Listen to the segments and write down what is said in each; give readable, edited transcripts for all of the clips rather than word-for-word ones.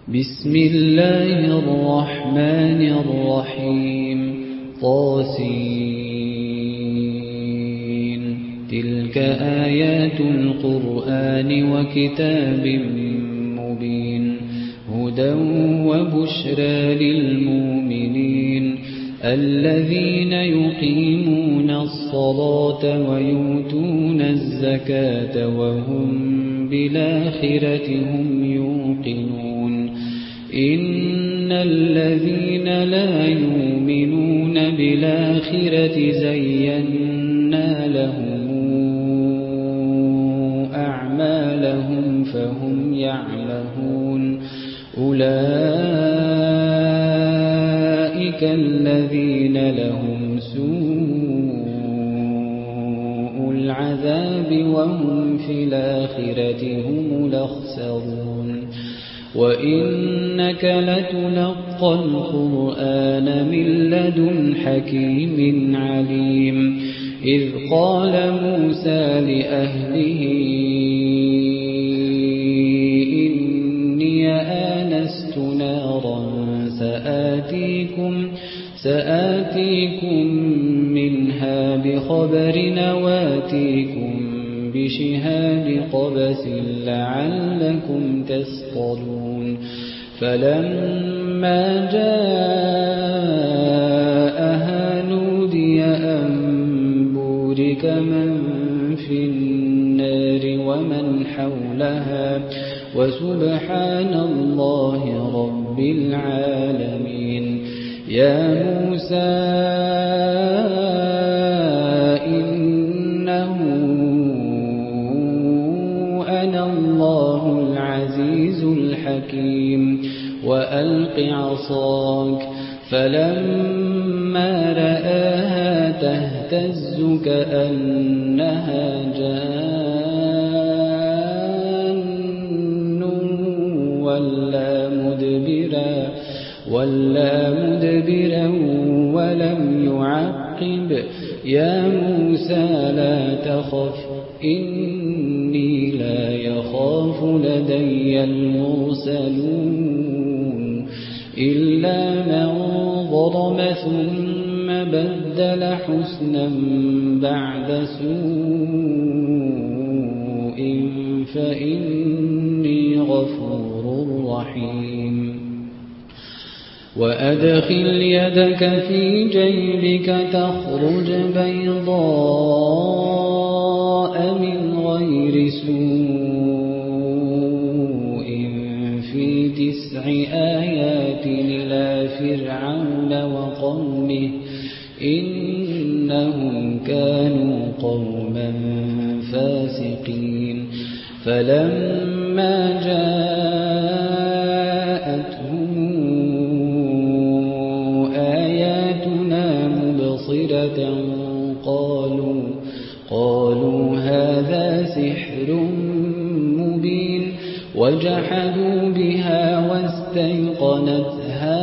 بسم الله الرحمن الرحيم طاسين تلك آيات القرآن وكتاب مبين هدى وبشرى للمؤمنين الذين يقيمون الصلاة ويؤتون الزكاة وهم بالآخرة هم يوقنون إن الذين لا يؤمنون بالآخرة زينا لهم أعمالهم فهم يعمهون أولئك الذين لهم سوء العذاب وهم في الآخرة هم الأخسرون وإنك لتلقى القرآن من لدن حكيم عليم إذ قال موسى لأهله إني آنست نارا سآتيكم منها بخبر وآتيكم بشهاب قبس لعلكم تصطلون فلما جاءها نودي أن بورك من في النار ومن حولها وسبحان الله رب العالمين يا موسى إنه أنا الله العزيز الحكيم وألق عصاك فلما رآها تهتز كأنها جان ولا مدبرا ولم يعقب يا موسى لا تخف إني لا يخاف لدي المرسلون إلا من ظلم ثم بدل حسنا بعد سوء فإني غفور رحيم وأدخل يدك في جيبك تخرج بيضاء من غير سوء في 9 آيات إلى فرعون وقومه إنهم كانوا قوما فاسقين فلما جاءتهم آياتنا مبصرة قالوا هذا سحر مبين وجحدوا بها واستيقنتها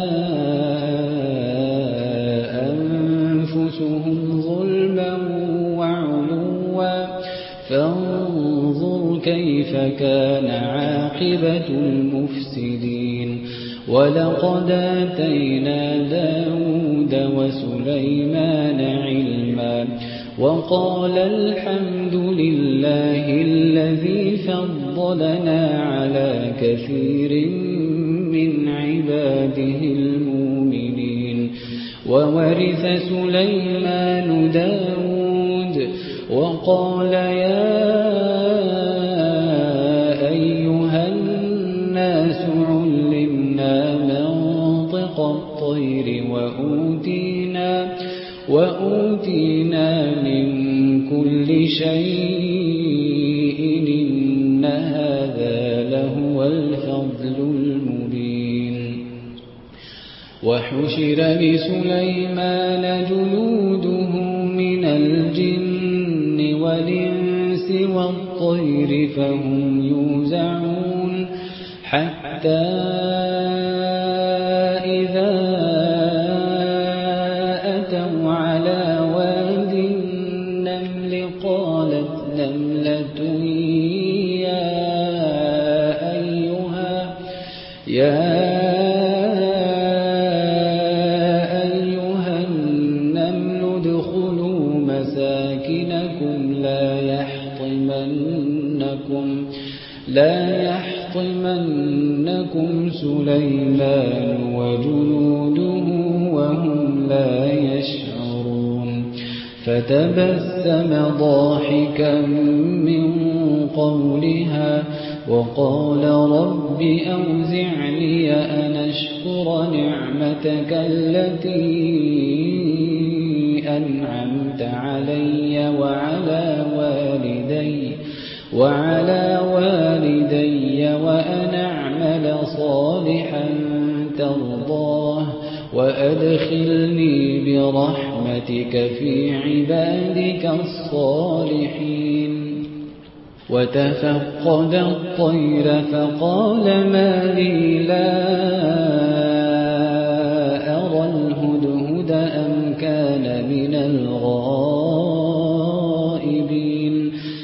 أنفسهم ظلما وعلوا فانظر كيف كان عاقبة المفسدين ولقد آتينا داود وسليمان علما وقال الحمد لله الذي فضلنا على كثير من عباده المؤمنين وورث سليمان داود وقال يا أيها الناس علمنا منطق الطير وأوتينا من كل شيء إن هذا لهو الفضل المبين وحشر لسليمان جنوده من الجن والإنس والطير فهم يوزعون حتى إذا أتوا على واد النمل قالت نملة يا أيها النمل ادخلوا مساكنكم لا يحطمنكم سليمان وجنوده وهم لا يشعرون فتبسم ضاحكا من قولها وقال رب أوزعني أن أشكر نعمتك التي أنعمت علي وعلى والدي وأن أعمل صالحا ترضاه وأدخلني برحمتك في عبادك الصالحين وتفقد الطير فقال ما لي لا أرى الهدهد أم كان من الغائبين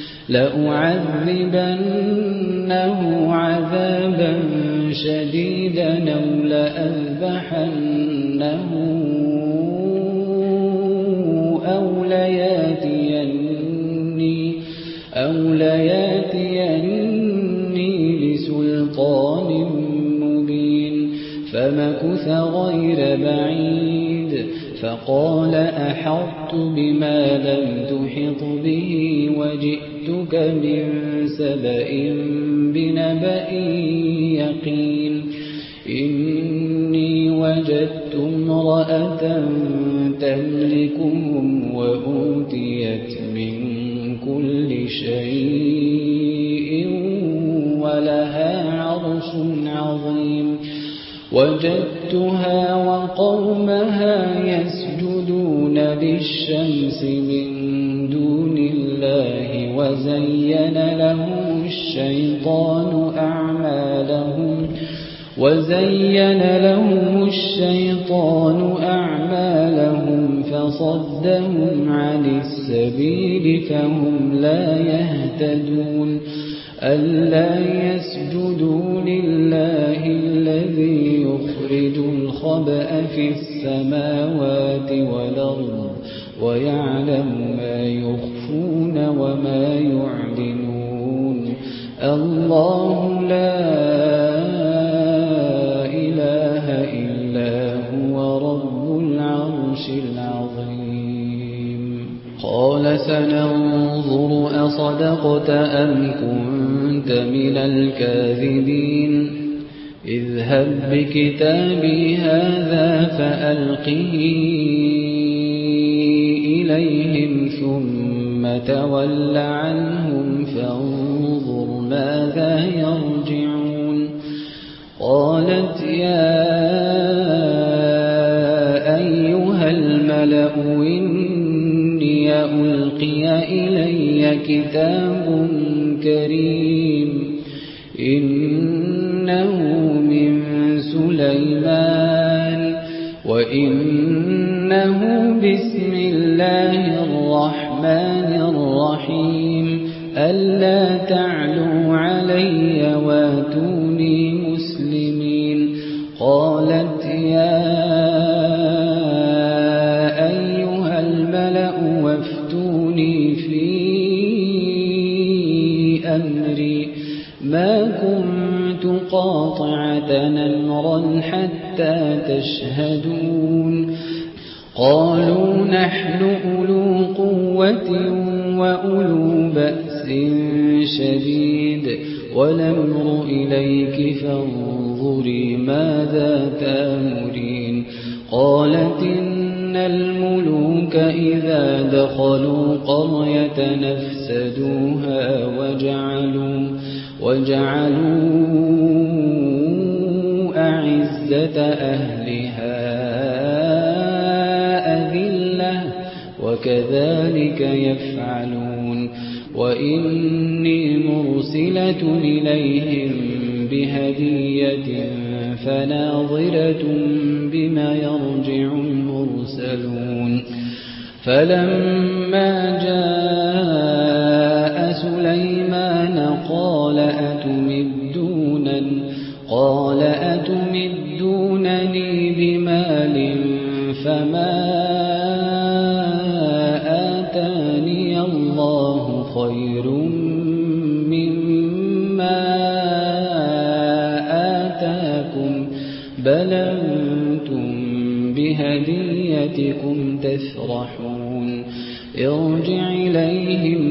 لأعذبنه عذابا شديدا أو لأذبحنه أو لياتيني بسلطان مبين فمكث غير بعيد فقال أحطت بما لم تحط به وجئتك من سبأ بنبأ يقين إني وجدت امرأة تملكهم وأوتيت من كل شيء ولها عرش عظيم وجدتها وقومها يسجدون للشمس من دون الله وزين لهم الشيطان أعمالهم فصدهم عن السبيل فهم لا يهتدون ألا يسجدوا لله الذي يخرج الخبأ في السماوات والأرض ويعلم ما يخفون وما يعلنون الله لا إله إلا هو رب العرش العظيم قال سننظر أصدقت أم كنت من الكاذبين اذهب بكتابي هذا فألقه إليهم ثم تول عنهم فانظر ماذا يرجعون قالت يا أيها الملأ إني ألقي إلي كتاب كريم إنه من سليمان وإنه بسم الله الرحمن الرحيم ألا تعلوا علي واتوني مسلمين قالت يا أيها الملأ وافتوني في أمري ما كنت قاطعة أمرا حتى تشهدون قالوا نحن أولو قوة وأولو بأس شديد والأمر إليك فانظري ماذا تأمرين قالت إن الملوك إذا دخلوا قرية نفسدوها وجعلوا أعزة أهلها أذلة وكذلك يفعلون وإني مرسلة إليهم بهدية فناظرة بما يرجع المرسلون فلما جاء سليمان قال أتمدونني بمال فما آتاني الله خير مما آتاكم بل أنتم بهديتكم تفرحون ارجع إليهم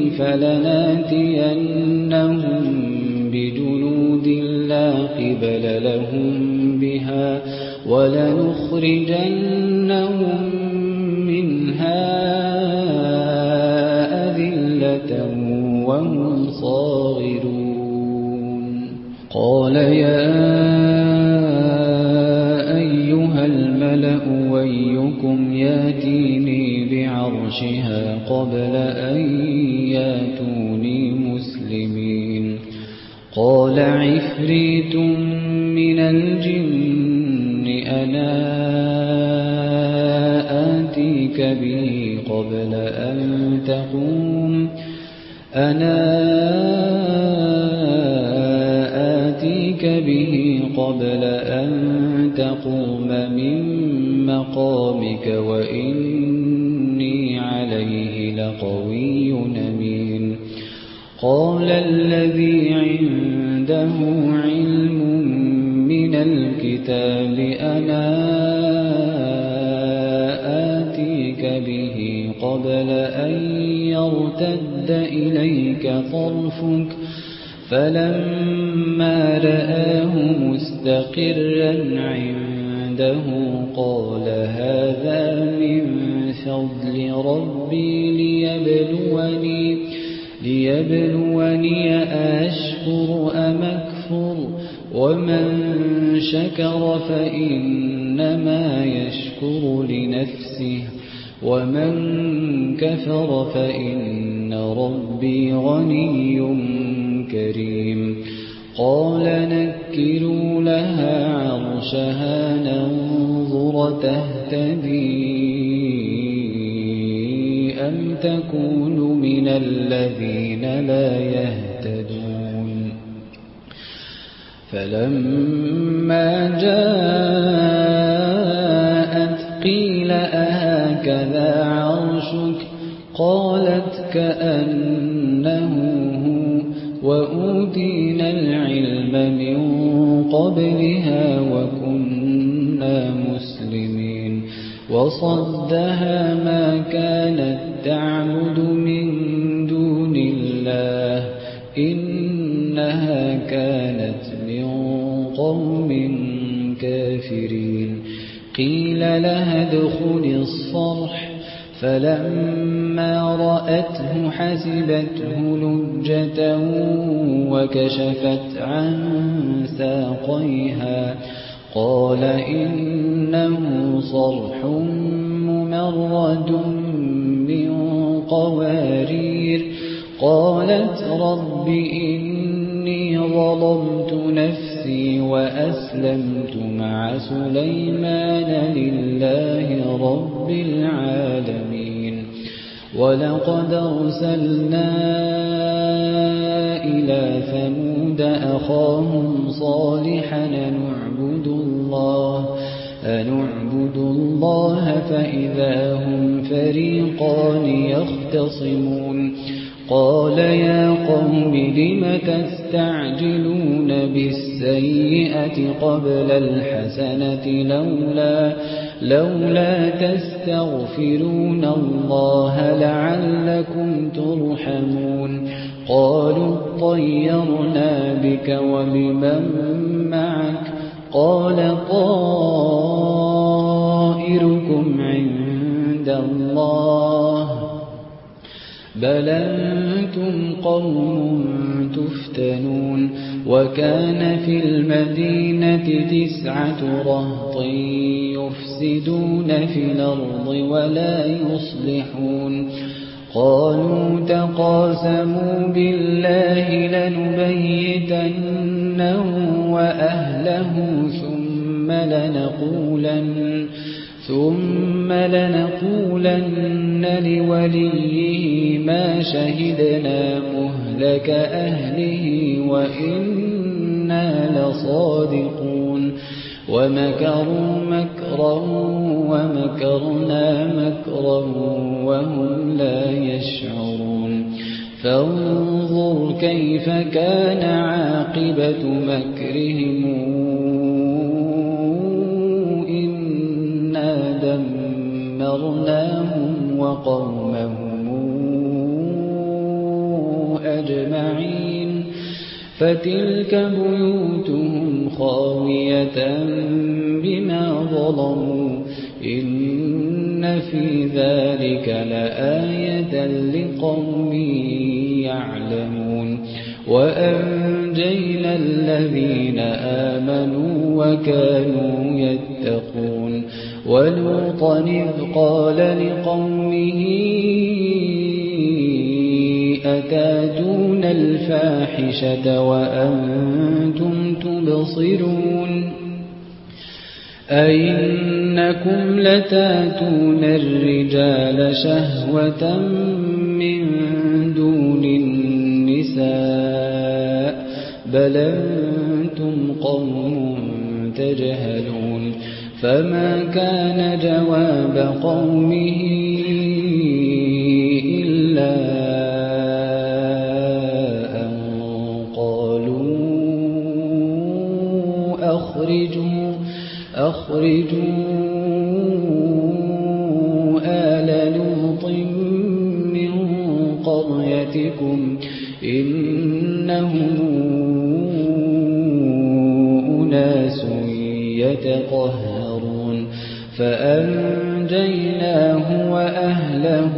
فلناتينهم بجنود لا قبل لهم بها ولنخرجنهم منها أذلة وهم صاغرون قال يا أيها الملأ أيكم ياتيني بعرشها قبل أن ياتوني مسلمين قال عفريت من الجن أنا آتيك به قبل أن تقوم من مقامك وإني عليه لقوي أمين قال الذي عنده علم من الكتاب أنا آتيك به قبل أن يرتد إليك طرفك فلما رآه مستقرا عنده قال هذا من فضل ربي ليبلوني أشكر أم أكفر ومن شكر فإنما يشكر لنفسه ومن كفر فإن ربي غني كريم قال نكروا لها عرشها ننظر تهتدي أم تكون من الذين لا يهتدون فلما جاءت قيل أهكذا عرشك قالت كأنه هو وأوتينا العلم من قبلها وكنا مسلمين وصدها ما كانت تعبد من دون الله إنها كانت من قوم كافرين قيل لها ادخل الصرح فلما رأته حسبته لجة وكشفت عن ساقيها قال إنه صرح ممرد من قوارير قالت رب إني ظلمت نفسي وأسلمت مع سليمان لله رب العالمين ولقد أرسلنا إلى ثمود أخاهم صالحا أنعبد الله فإذا هم فريقان يختصمون قال يا قوم لم تستعجلون بالسيئة قبل الحسنة لولا تستغفرون الله لعلكم ترحمون قالوا اطيرنا بك وبمن معك قال طائركم عند الله بل أنتم قوم تفتنون وكان في المدينة 9 رهط يفسدون في الأرض ولا يصلحون قالوا تقاسموا بالله لنبيتنه وأهله ثم لنقولن لوليه ما شهدنا مهلك أهله وإنا لصادقون ومكروا مكرا ومكرنا مكرا وهم لا يشعرون فانظر كيف كان عاقبة مكرهم إنا دمرناهم وقومهم أجمعين فتلك بيوتهم خاوية بما ظلموا إن في ذلك لآية لقوم يعلمون وأنجينا الذين آمنوا وكانوا يتقون ولوطا إذ قال لقومه أتاتون الفاحشة وأنتم تبصرون أئنكم لتاتون الرجال شهوة من دون النساء بل أنتم قوم تجهلون فما كان جواب قومه إلا أن قالوا أخرجوا آل لوط من قريتكم إنهم أناس يتطهرون فأنجيناه وأهله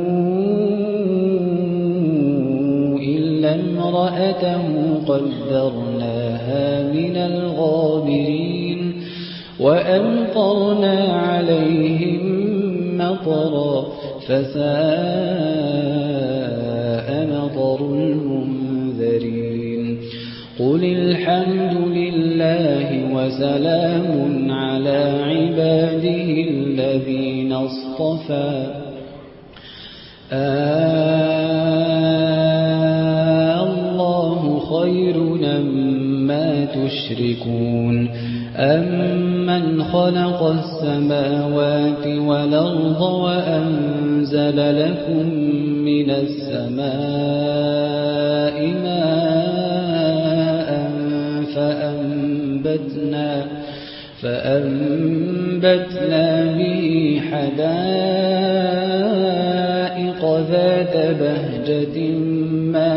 إلا امرأته قدرناها من الغابرين وأمطرنا عليهم مطرا فساء مطر المنذرين قل الحمد لله وسلام على عباده الذين اصطفى الله خير أمّا تشركون أَمَّنْ خَلَقَ السَّمَاوَاتِ وَالْأَرْضَ وَأَنزَلَ لَكُم مِّنَ السَّمَاءِ مَاءً فَأَنبَتْنَا بِهِ حَدَائِقَ ذَاتَ بَهْجَةٍ مَا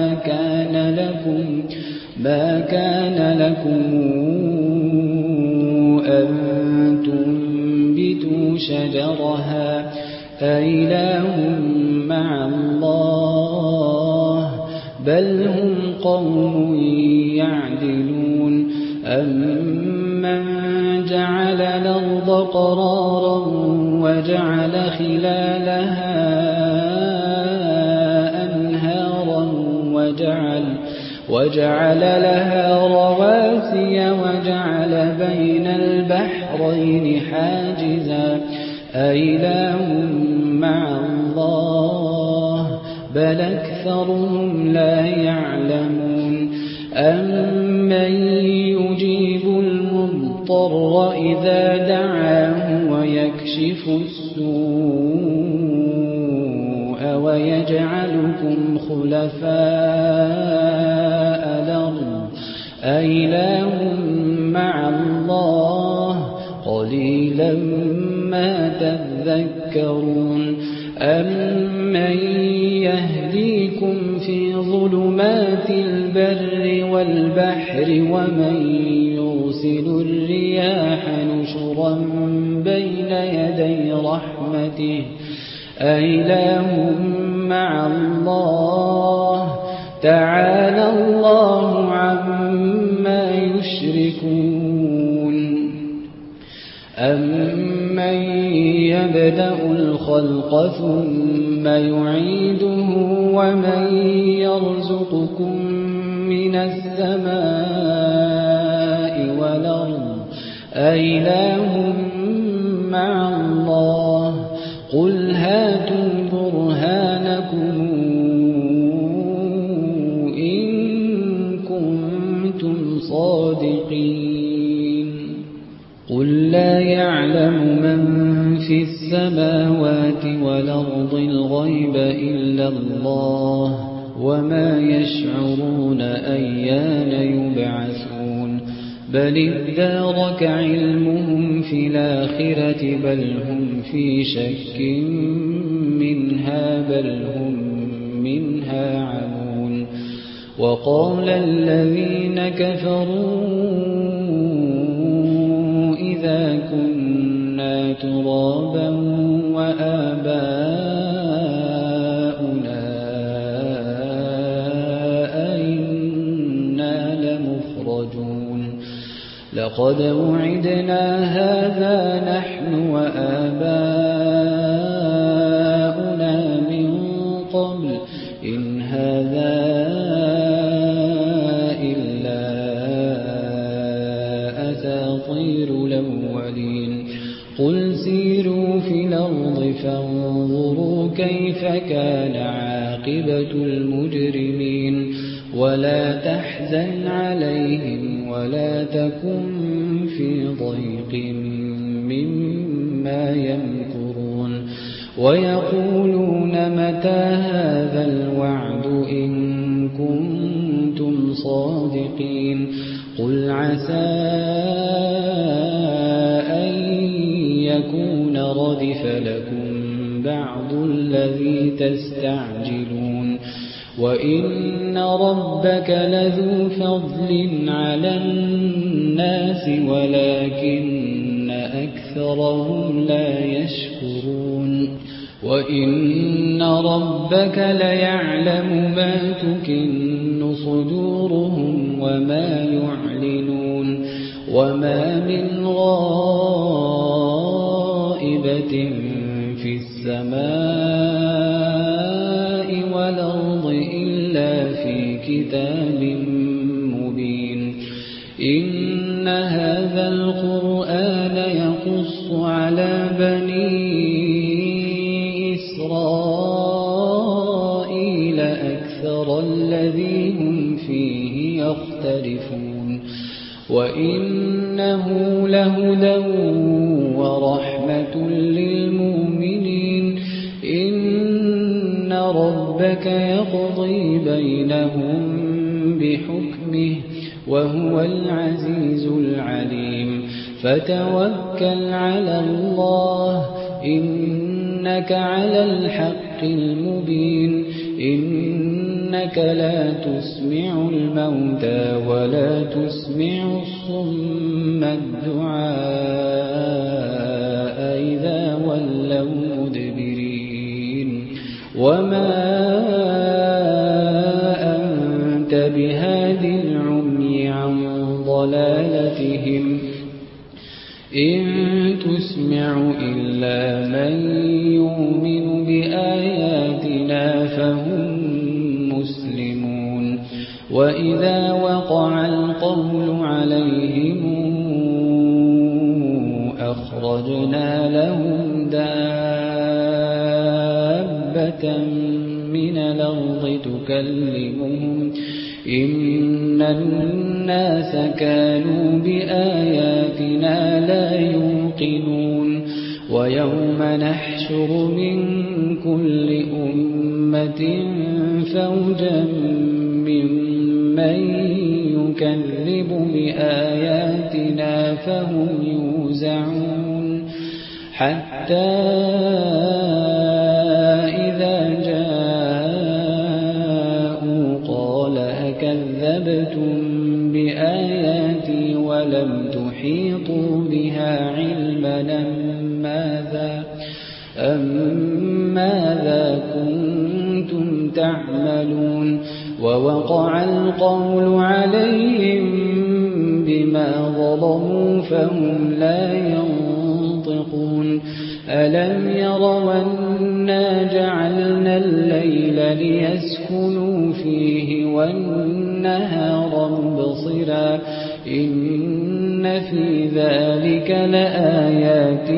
كَانَ لَكُمْ أَن تنبتوا شجرها أإله مع الله بل هم قوم يعدلون أمن جعل الأرض قرارا وجعل خلالها أنهارا وجعل لها رواسي وجعل بين البحرين حاجزا أإله مع الله بل أكثرهم لا يعلمون أمن يجيب المضطر إذا دعاه ويكشف السوء ويجعلكم خلفاء الأرض أإله مع الله قليلا ما تذكرون أمن يهديكم في ظلمات البر والبحر ومن يرسل الرياح نشرا بين يدي رحمته أإله مع الله تعالى الله عما يشركون أمن يبدأ الخلق ثم يعيده ومن يرزقكم من السماء والأرض أإله مع الله قل هاتوا برهانكم إن كنتم صادقين قل لا يعلم من في السماوات والأرض الغيب إلا الله وما يشعرون أيان يبعثون بل ادارك علمهم في الآخرة بل هم في شك منها بل هم منها عمون وقال الذين كفروا إذا كنا ترابا وآباؤنا أئنا لمخرجون لقد وعدنا هذا نحن وآباؤنا من قبل إن هذا إلا أساطير الأولين قل سيروا في الأرض فانظروا كيف كان عاقبة المجرمين ولا تحزن عليهم ولا تكن في ضيق مما يمكرون ويقولون متى هذا الوعد إن كنتم صادقين قل عسى أن يكون ردف لكم بعض الذي تستعجلون وإن ربك لذو فضل على الناس ولكن أكثرهم لا يشكرون وإن ربك ليعلم ما تكن صدورهم وما يعلنون وما من غائبة في السماء والأرض إلا في كتاب مبين إن هذا القرآن يقص على بني إسرائيل أكثر الذي هم فيه يختلفون وإنه لهدى ورحمة للمؤمنين إن ربك يقضي بينهم بحكمه وهو العزيز العليم فتوكل على الله إنك على الحق المبين إنك لا تسمع الموتى ولا تسمع الصم الدعاء إذا ولوا مدبرين وما أنت بهاد العمي عن ضلالتهم إن تسمع إلا من يؤمن بآياتنا فهم مسلمون وإذا وقع القول عليهم أخرجنا لهم دابة من الأرض تكلمهم إن الناس كانوا بآياتنا لا يوقنون ويوم نحشر من كل أمة فوجا ممن يكذب بآياتنا فهم يوزعون حتى إذا جاءوا قال أكذبتم بآياتي ولم تحيطوا بها علما ماذا كنتم تعملون ووقع القول عليهم بما ظلموا فهم لا ينطقون ألم يروا أنا جعلنا الليل ليسكنوا فيه والنهار مبصرا إن في ذلك لآيات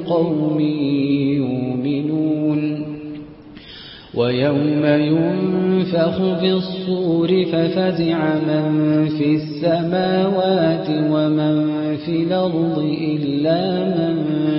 لقوم يؤمنون ويوم ينفخ ينفخ في الصور ففزع من في السماوات ومن في الأرض إلا من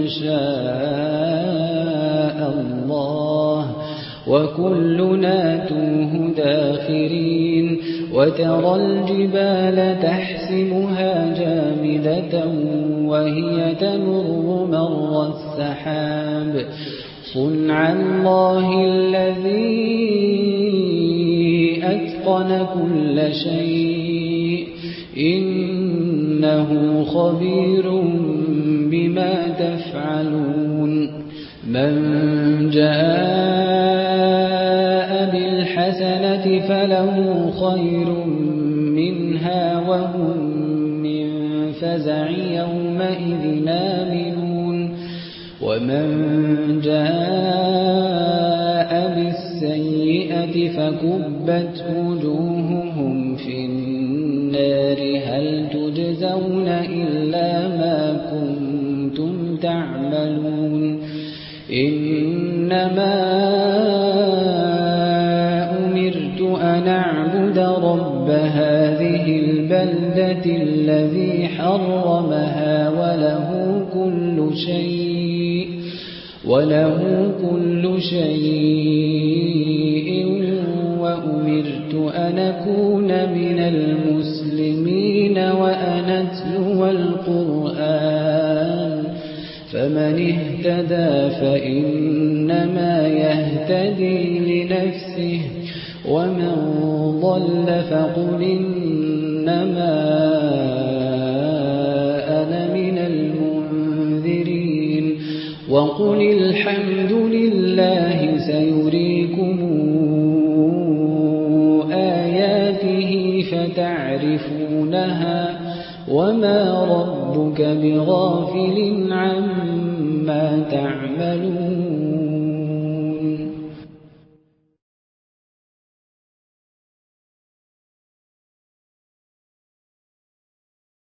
شاء الله وكلنا توه داخرين وترى الجبال تحسبها جامدة وهي تمر مر السحاب صنع الله الذي أتقن كل شيء إنه خبير بما تفعلون من جاء بالحسنة فله خير منها وهم من فزع يومئذ آمنون ومن جاء بالسيئة فكبت وجوههم في النار هل تجزون إلا ما كنتم تعملون إنما أمرت أن أعبد رب هذه البلدة الذي حرمها وله كل شيء وأمرت أن أكون من المسلمين وأن أتلو القرآن فمن اهتدى فإنما يهتدي لنفسه ومن ضل فقل إنما أنا من المنذرين وقل الحمد لله سيريكم آياته فتعرفونها وما ربك بغافل عما تعملون